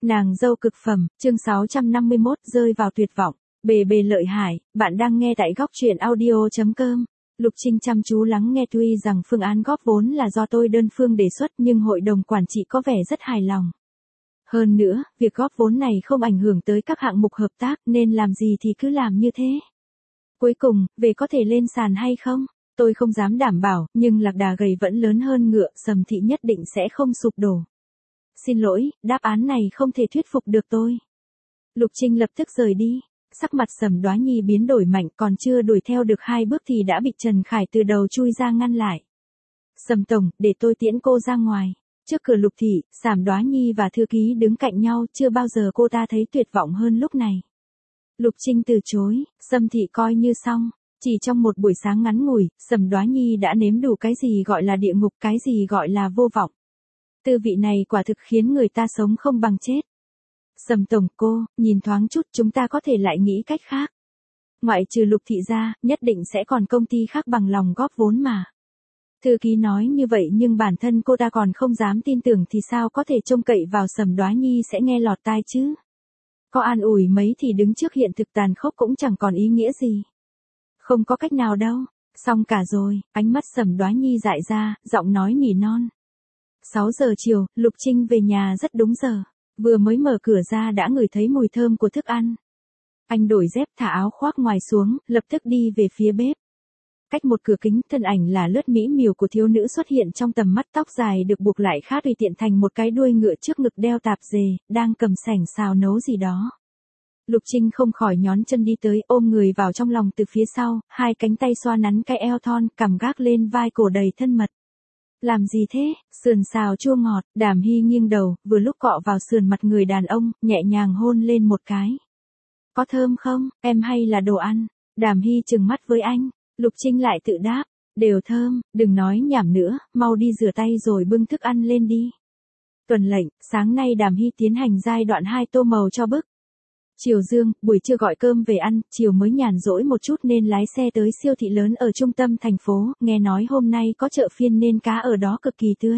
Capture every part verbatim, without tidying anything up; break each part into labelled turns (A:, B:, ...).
A: Nàng dâu cực phẩm, chương sáu trăm năm mươi mốt, rơi vào tuyệt vọng. Bề bề lợi hại, bạn đang nghe tại góc truyện audio.com. Lục Trinh chăm chú lắng nghe, tuy rằng phương án góp vốn là do tôi đơn phương đề xuất nhưng hội đồng quản trị có vẻ rất hài lòng. Hơn nữa, việc góp vốn này không ảnh hưởng tới các hạng mục hợp tác nên làm gì thì cứ làm như thế. Cuối cùng, về có thể lên sàn hay không? Tôi không dám đảm bảo, nhưng lạc đà gầy vẫn lớn hơn ngựa, Sầm Thị nhất định sẽ không sụp đổ. Xin lỗi, đáp án này không thể thuyết phục được tôi. Lục Trinh lập tức rời đi. Sắc mặt Sầm Đoá Nhi biến đổi mạnh, còn chưa đuổi theo được hai bước thì đã bị Trần Khải từ đầu chui ra ngăn lại. Sầm tổng, để tôi tiễn cô ra ngoài. Trước cửa Lục Thị, Sầm Đoá Nhi và thư ký đứng cạnh nhau, chưa bao giờ cô ta thấy tuyệt vọng hơn lúc này. Lục Trinh từ chối, Sầm Thị coi như xong. Chỉ trong một buổi sáng ngắn ngủi, Sầm Đoá Nhi đã nếm đủ cái gì gọi là địa ngục, cái gì gọi là vô vọng. Tư vị này quả thực khiến người ta sống không bằng chết. Sầm tổng, cô, nhìn thoáng chút, chúng ta có thể lại nghĩ cách khác. Ngoại trừ Lục Thị ra, nhất định sẽ còn công ty khác bằng lòng góp vốn mà. Thư ký nói như vậy nhưng bản thân cô ta còn không dám tin tưởng thì sao có thể trông cậy vào Sầm Đoá Nhi sẽ nghe lọt tai chứ. Có an ủi mấy thì đứng trước hiện thực tàn khốc cũng chẳng còn ý nghĩa gì. Không có cách nào đâu, xong cả rồi, ánh mắt Sầm Đoá Nhi dại ra, giọng nói nỉ non. sáu giờ chiều, Lục Trinh về nhà rất đúng giờ. Vừa mới mở cửa ra đã ngửi thấy mùi thơm của thức ăn. Anh đổi dép, thả áo khoác ngoài xuống, lập tức đi về phía bếp. Cách một cửa kính, thân ảnh là lướt mỹ miều của thiếu nữ xuất hiện trong tầm mắt, tóc dài được buộc lại khá tùy tiện thành một cái đuôi ngựa, trước ngực đeo tạp dề, đang cầm sảnh xào nấu gì đó. Lục Trinh không khỏi nhón chân đi tới, ôm người vào trong lòng từ phía sau, hai cánh tay xoa nắn cái eo thon, cằm gác lên vai cổ đầy thân mật. Làm gì thế? Sườn xào chua ngọt, Đàm Hy nghiêng đầu, vừa lúc cọ vào sườn mặt người đàn ông, nhẹ nhàng hôn lên một cái. Có thơm không, em hay là đồ ăn? Đàm Hy trừng mắt với anh, Lục Trinh lại tự đáp, đều thơm, đừng nói nhảm nữa, mau đi rửa tay rồi bưng thức ăn lên đi. Tuần lệnh, sáng nay Đàm Hy tiến hành giai đoạn hai tô màu cho bức. Chiều dương, buổi trưa gọi cơm về ăn, chiều mới nhàn rỗi một chút nên lái xe tới siêu thị lớn ở trung tâm thành phố, nghe nói hôm nay có chợ phiên nên cá ở đó cực kỳ tươi.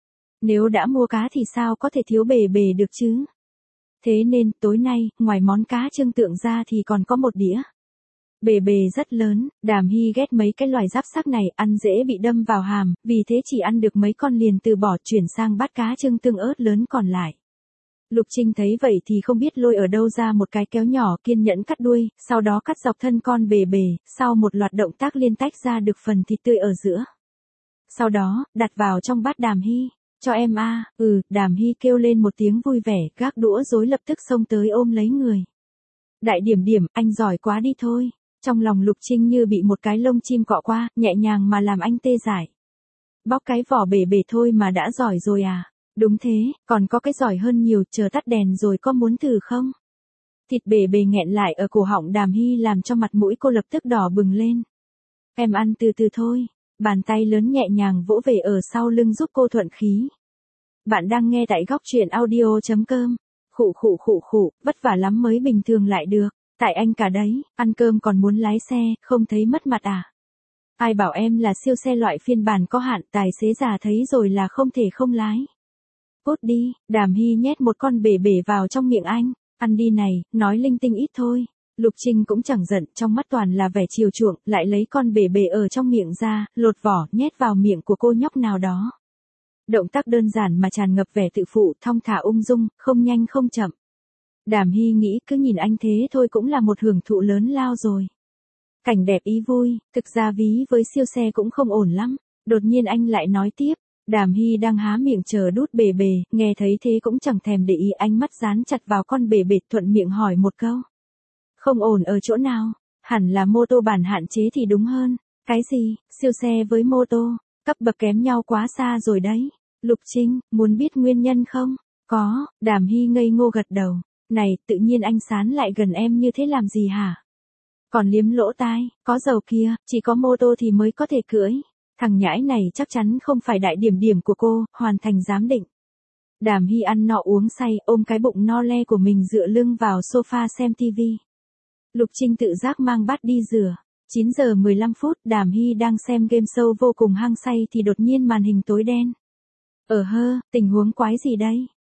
A: Nếu đã mua cá thì sao có thể thiếu bề bề được chứ? Thế nên, tối nay, ngoài món cá trưng tượng ra thì còn có một đĩa. Bề bề rất lớn, Đàm Hy ghét mấy cái loài giáp xác này, ăn dễ bị đâm vào hàm, vì thế chỉ ăn được mấy con liền từ bỏ, chuyển sang bát cá trưng tương ớt lớn còn lại. Lục Trinh thấy vậy thì không biết lôi ở đâu ra một cái kéo nhỏ, kiên nhẫn cắt đuôi, sau đó cắt dọc thân con bề bề, sau một loạt động tác liên tách ra được phần thịt tươi ở giữa. Sau đó, đặt vào trong bát Đàm Hy. Cho em a, à, ừ, Đàm Hy kêu lên một tiếng vui vẻ, gác đũa rối lập tức xông tới ôm lấy người. Đại điểm điểm, anh giỏi quá đi thôi. Trong lòng Lục Trinh như bị một cái lông chim cọ qua, nhẹ nhàng mà làm anh tê dại. Bóc cái vỏ bề bề thôi mà đã giỏi rồi à? Đúng thế, còn có cái giỏi hơn nhiều, chờ tắt đèn rồi có muốn thử không? Thịt bề bề nghẹn lại ở cổ họng Đàm Hy làm cho mặt mũi cô lập tức đỏ bừng lên. Em ăn từ từ thôi, bàn tay lớn nhẹ nhàng vỗ về ở sau lưng giúp cô thuận khí. Bạn đang nghe tại góc truyện audio.com. Khụ khụ khụ khụ, vất vả lắm mới bình thường lại được, tại anh cả đấy, ăn cơm còn muốn lái xe, không thấy mất mặt à? Ai bảo em là siêu xe loại phiên bản có hạn, tài xế già thấy rồi là không thể không lái. Cốt đi, Đàm Hy nhét một con bể bể vào trong miệng anh, ăn đi này, nói linh tinh ít thôi. Lục Trinh cũng chẳng giận, trong mắt toàn là vẻ chiều chuộng, lại lấy con bể bể ở trong miệng ra, lột vỏ, nhét vào miệng của cô nhóc nào đó. Động tác đơn giản mà tràn ngập vẻ tự phụ, thong thả ung dung, không nhanh không chậm. Đàm Hy nghĩ cứ nhìn anh thế thôi cũng là một hưởng thụ lớn lao rồi. Cảnh đẹp ý vui, thực ra ví với siêu xe cũng không ổn lắm. Đột nhiên anh lại nói tiếp. Đàm Hy đang há miệng chờ đút bề bề, nghe thấy thế cũng chẳng thèm để ý, ánh mắt dán chặt vào con bề bề, thuận miệng hỏi một câu. Không ổn ở chỗ nào? Hẳn là mô tô bản hạn chế thì đúng hơn. Cái gì, siêu xe với mô tô, cấp bậc kém nhau quá xa rồi đấy. Lục Trinh, muốn biết nguyên nhân không? Có, Đàm Hy ngây ngô gật đầu. Này, tự nhiên anh sán lại gần em như thế làm gì hả? Còn liếm lỗ tai, có dầu kia, chỉ có mô tô thì mới có thể cưỡi. Thằng nhãi này chắc chắn không phải đại điểm điểm của cô, hoàn thành giám định. Đàm Hy ăn nọ uống say, ôm cái bụng no le của mình dựa lưng vào sofa xem tivi. Lục Trinh tự giác mang bát đi rửa. chín giờ mười lăm phút, Đàm Hy đang xem game show vô cùng hăng say thì đột nhiên màn hình tối đen. Ờ hơ, tình huống quái gì đây?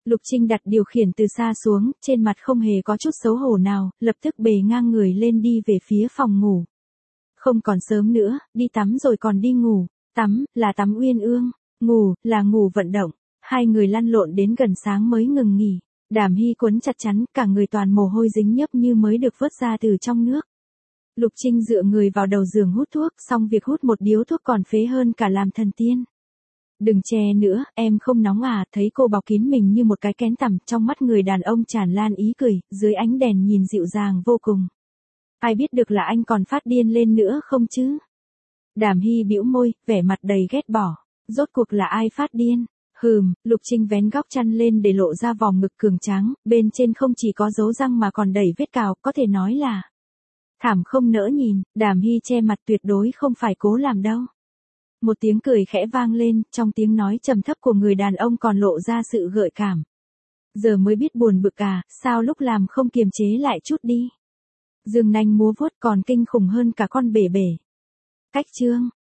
A: Lục Trinh đặt điều khiển từ xa xuống, trên mặt không hề có chút xấu hổ nào, lập tức bề ngang người lên đi về phía phòng ngủ. Không còn sớm nữa, đi tắm rồi còn đi ngủ. Tắm, là tắm uyên ương. Ngủ, là ngủ vận động. Hai người lăn lộn đến gần sáng mới ngừng nghỉ. Đàm Hy quấn chặt chắn, cả người toàn mồ hôi dính nhớp như mới được vớt ra từ trong nước. Lục Trinh dựa người vào đầu giường hút thuốc, xong việc hút một điếu thuốc còn phế hơn cả làm thần tiên. Đừng che nữa, em không nóng à, thấy cô bọc kín mình như một cái kén tằm, trong mắt người đàn ông tràn lan ý cười, dưới ánh đèn nhìn dịu dàng vô cùng. Ai biết được là anh còn phát điên lên nữa không chứ? Đàm Hy bĩu môi, vẻ mặt đầy ghét bỏ. Rốt cuộc là ai phát điên? Hừm, Lục Trinh vén góc chăn lên để lộ ra vòng ngực cường tráng, bên trên không chỉ có dấu răng mà còn đầy vết cào, có thể nói là thảm không nỡ nhìn. Đàm Hy che mặt, tuyệt đối không phải cố làm đâu. Một tiếng cười khẽ vang lên, trong tiếng nói trầm thấp của người đàn ông còn lộ ra sự gợi cảm. Giờ mới biết buồn bực à, sao lúc làm không kiềm chế lại chút đi. Dương nanh múa vuốt còn kinh khủng hơn cả con bể bể. Cách chương